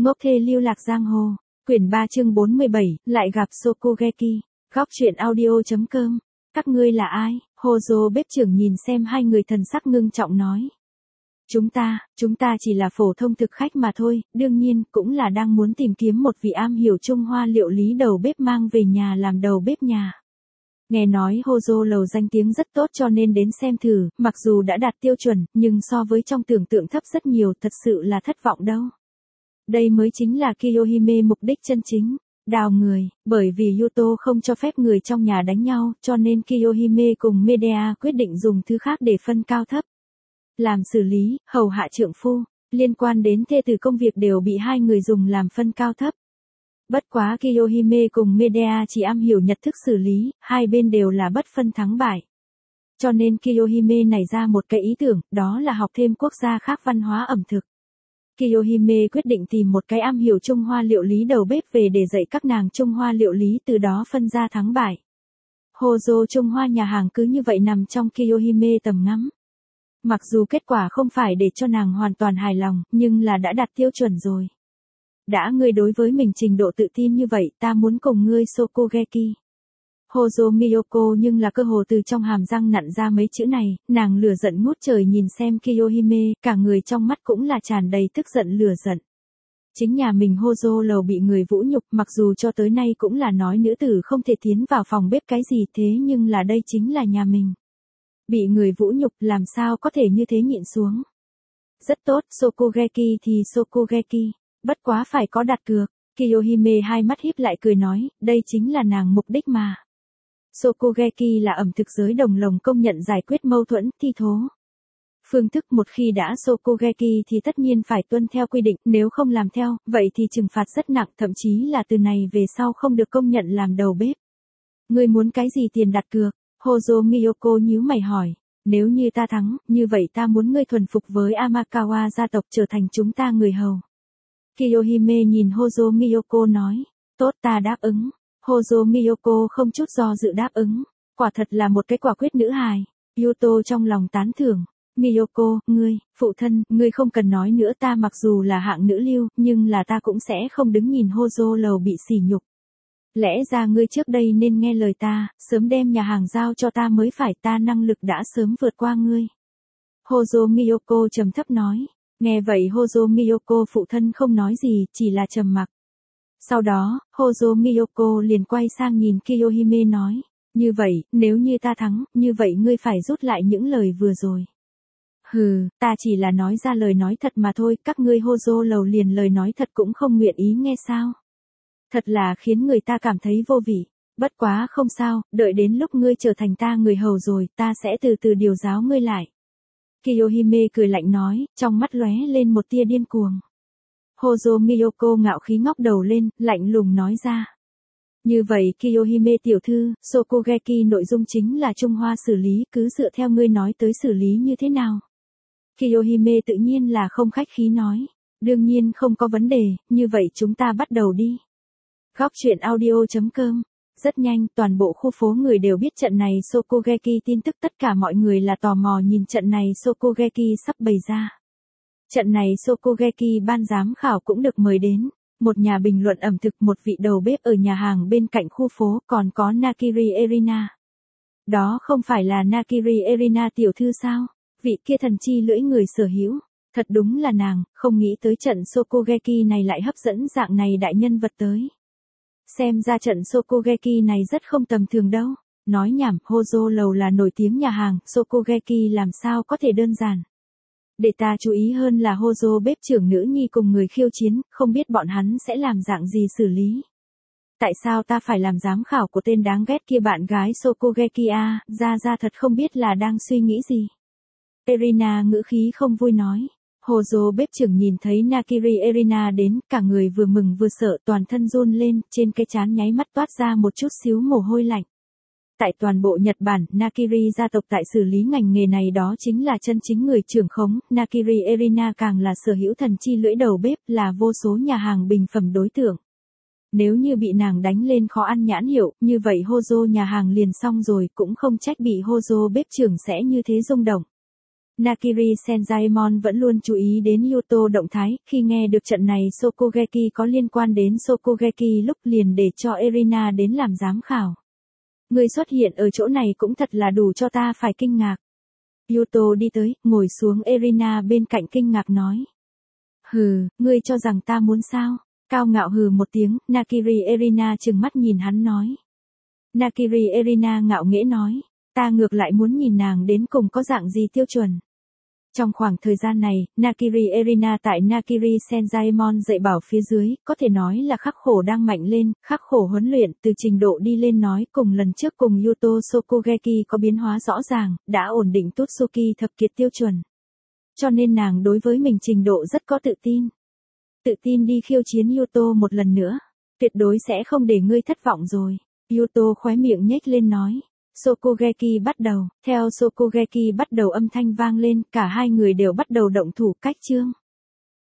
Ngốc thê lưu lạc giang hồ. Quyển 3 chương 47, lại gặp Shokugeki. Góc truyện audio.com. Các ngươi là ai? Hozo bếp trưởng nhìn xem hai người thần sắc ngưng trọng nói. Chúng ta chỉ là phổ thông thực khách mà thôi, đương nhiên cũng là đang muốn tìm kiếm một vị am hiểu Trung Hoa liệu lý đầu bếp mang về nhà làm đầu bếp nhà. Nghe nói Hozo lầu danh tiếng rất tốt cho nên đến xem thử, mặc dù đã đạt tiêu chuẩn, nhưng so với trong tưởng tượng thấp rất nhiều, thật sự là thất vọng đâu. Đây mới chính là Kiyohime mục đích chân chính, đào người, bởi vì Yuto không cho phép người trong nhà đánh nhau, cho nên Kiyohime cùng Medea quyết định dùng thứ khác để phân cao thấp. Làm xử lý, hầu hạ trượng phu, liên quan đến thê tử công việc đều bị hai người dùng làm phân cao thấp. Bất quá Kiyohime cùng Medea chỉ am hiểu nhật thức xử lý, hai bên đều là bất phân thắng bại. Cho nên Kiyohime nảy ra một cái ý tưởng, đó là học thêm quốc gia khác văn hóa ẩm thực. Kiyohime quyết định tìm một cái am hiểu Trung Hoa liệu lý đầu bếp về để dạy các nàng Trung Hoa liệu lý, từ đó phân ra thắng bại. Hozo Trung Hoa nhà hàng cứ như vậy nằm trong Kiyohime tầm ngắm. Mặc dù kết quả không phải để cho nàng hoàn toàn hài lòng, nhưng là đã đạt tiêu chuẩn rồi. Đã ngươi đối với mình trình độ tự tin như vậy, ta muốn cùng ngươi Shokugeki. Hozo Miyoko nhưng là cơ hồ từ trong hàm răng nặn ra mấy chữ này, nàng lửa giận ngút trời nhìn xem Kiyohime, cả người trong mắt cũng là tràn đầy tức giận lửa giận. Chính nhà mình Hozo lầu bị người vũ nhục, mặc dù cho tới nay cũng là nói nữ tử không thể tiến vào phòng bếp cái gì, thế nhưng là đây chính là nhà mình. Bị người vũ nhục làm sao có thể như thế nhịn xuống. Rất tốt, Shokugeki thì Shokugeki, bất quá phải có đặt cược. Kiyohime hai mắt híp lại cười nói, đây chính là nàng mục đích mà. Shokugeki là ẩm thực giới đồng lồng công nhận giải quyết mâu thuẫn, thi thố. Phương thức một khi đã Shokugeki thì tất nhiên phải tuân theo quy định, nếu không làm theo, vậy thì trừng phạt rất nặng, thậm chí là từ này về sau không được công nhận làm đầu bếp. Ngươi muốn cái gì tiền đặt cược? Hozo Miyoko nhíu mày hỏi, nếu như ta thắng, như vậy ta muốn ngươi thuần phục với Amakawa gia tộc trở thành chúng ta người hầu. Kiyohime nhìn Hozo Miyoko nói, tốt ta đáp ứng. Hozo Miyoko không chút do dự đáp ứng, quả thật là một cái quả quyết nữ hài. Yuto trong lòng tán thưởng, Miyoko, ngươi, phụ thân, ngươi không cần nói nữa, ta mặc dù là hạng nữ lưu, nhưng là ta cũng sẽ không đứng nhìn Hozo lầu bị sỉ nhục. Lẽ ra ngươi trước đây nên nghe lời ta, sớm đem nhà hàng giao cho ta mới phải, ta năng lực đã sớm vượt qua ngươi. Hozo Miyoko trầm thấp nói, nghe vậy Hozo Miyoko phụ thân không nói gì, chỉ là trầm mặc. Sau đó, Hozo Miyoko liền quay sang nhìn Kiyohime nói, như vậy, nếu như ta thắng, như vậy ngươi phải rút lại những lời vừa rồi. Hừ, ta chỉ là nói ra lời nói thật mà thôi, các ngươi Hozo lầu liền lời nói thật cũng không nguyện ý nghe sao. Thật là khiến người ta cảm thấy vô vị, bất quá không sao, đợi đến lúc ngươi trở thành ta người hầu rồi, ta sẽ từ từ điều giáo ngươi lại. Kiyohime cười lạnh nói, trong mắt lóe lên một tia điên cuồng. Hozo Miyoko ngạo khí ngóc đầu lên, lạnh lùng nói ra. Như vậy Kiyohime tiểu thư, Shokugeki nội dung chính là Trung Hoa xử lý, cứ dựa theo ngươi nói tới xử lý như thế nào. Kiyohime tự nhiên là không khách khí nói, đương nhiên không có vấn đề, như vậy chúng ta bắt đầu đi. Góc truyện audio.com. Rất nhanh, toàn bộ khu phố người đều biết trận này Shokugeki tin tức, tất cả mọi người là tò mò nhìn trận này Shokugeki sắp bày ra. Trận này Shokugeki ban giám khảo cũng được mời đến, một nhà bình luận ẩm thực, một vị đầu bếp ở nhà hàng bên cạnh khu phố, còn có Nakiri Erina. Đó không phải là Nakiri Erina tiểu thư sao? Vị kia thần chi lưỡi người sở hữu. Thật đúng là nàng, không nghĩ tới trận Shokugeki này lại hấp dẫn dạng này đại nhân vật tới. Xem ra trận Shokugeki này rất không tầm thường đâu. Nói nhảm, Hozo lầu là nổi tiếng nhà hàng, Shokugeki làm sao có thể đơn giản. Để ta chú ý hơn là Hozo bếp trưởng nữ nhi cùng người khiêu chiến, không biết bọn hắn sẽ làm dạng gì xử lý. Tại sao ta phải làm giám khảo của tên đáng ghét kia bạn gái Shokugeki a, ra thật không biết là đang suy nghĩ gì. Erina ngữ khí không vui nói. Hozo bếp trưởng nhìn thấy Nakiri Erina đến, cả người vừa mừng vừa sợ, toàn thân run lên, trên cái trán nháy mắt toát ra một chút xíu mồ hôi lạnh. Tại toàn bộ Nhật Bản, Nakiri gia tộc tại xử lý ngành nghề này đó chính là chân chính người trưởng khống, Nakiri Erina càng là sở hữu thần chi lưỡi đầu bếp, là vô số nhà hàng bình phẩm đối tượng. Nếu như bị nàng đánh lên khó ăn nhãn hiệu, như vậy Hozo nhà hàng liền xong rồi, cũng không trách bị Hozo bếp trưởng sẽ như thế rung động. Nakiri Senzaemon vẫn luôn chú ý đến Yuto động thái, khi nghe được trận này Shokugeki có liên quan đến Shokugeki lúc liền để cho Erina đến làm giám khảo. Người xuất hiện ở chỗ này cũng thật là đủ cho ta phải kinh ngạc. Yuto đi tới, ngồi xuống Erina bên cạnh kinh ngạc nói. Hừ, ngươi cho rằng ta muốn sao? Cao ngạo hừ một tiếng, Nakiri Erina trừng mắt nhìn hắn nói. Nakiri Erina ngạo nghễ nói. Ta ngược lại muốn nhìn nàng đến cùng có dạng gì tiêu chuẩn. Trong khoảng thời gian này, Nakiri Erina tại Nakiri Senzaemon dạy bảo phía dưới, có thể nói là khắc khổ đang mạnh lên, khắc khổ huấn luyện từ trình độ đi lên nói cùng lần trước cùng Yuto Shokugeki có biến hóa rõ ràng, đã ổn định Totsuki thập kiệt tiêu chuẩn. Cho nên nàng đối với mình trình độ rất có tự tin. Tự tin đi khiêu chiến Yuto một lần nữa. Tuyệt đối sẽ không để ngươi thất vọng rồi. Yuto khóe miệng nhếch lên nói. Shokugeki bắt đầu, theo Shokugeki bắt đầu âm thanh vang lên, cả hai người đều bắt đầu động thủ cách chương.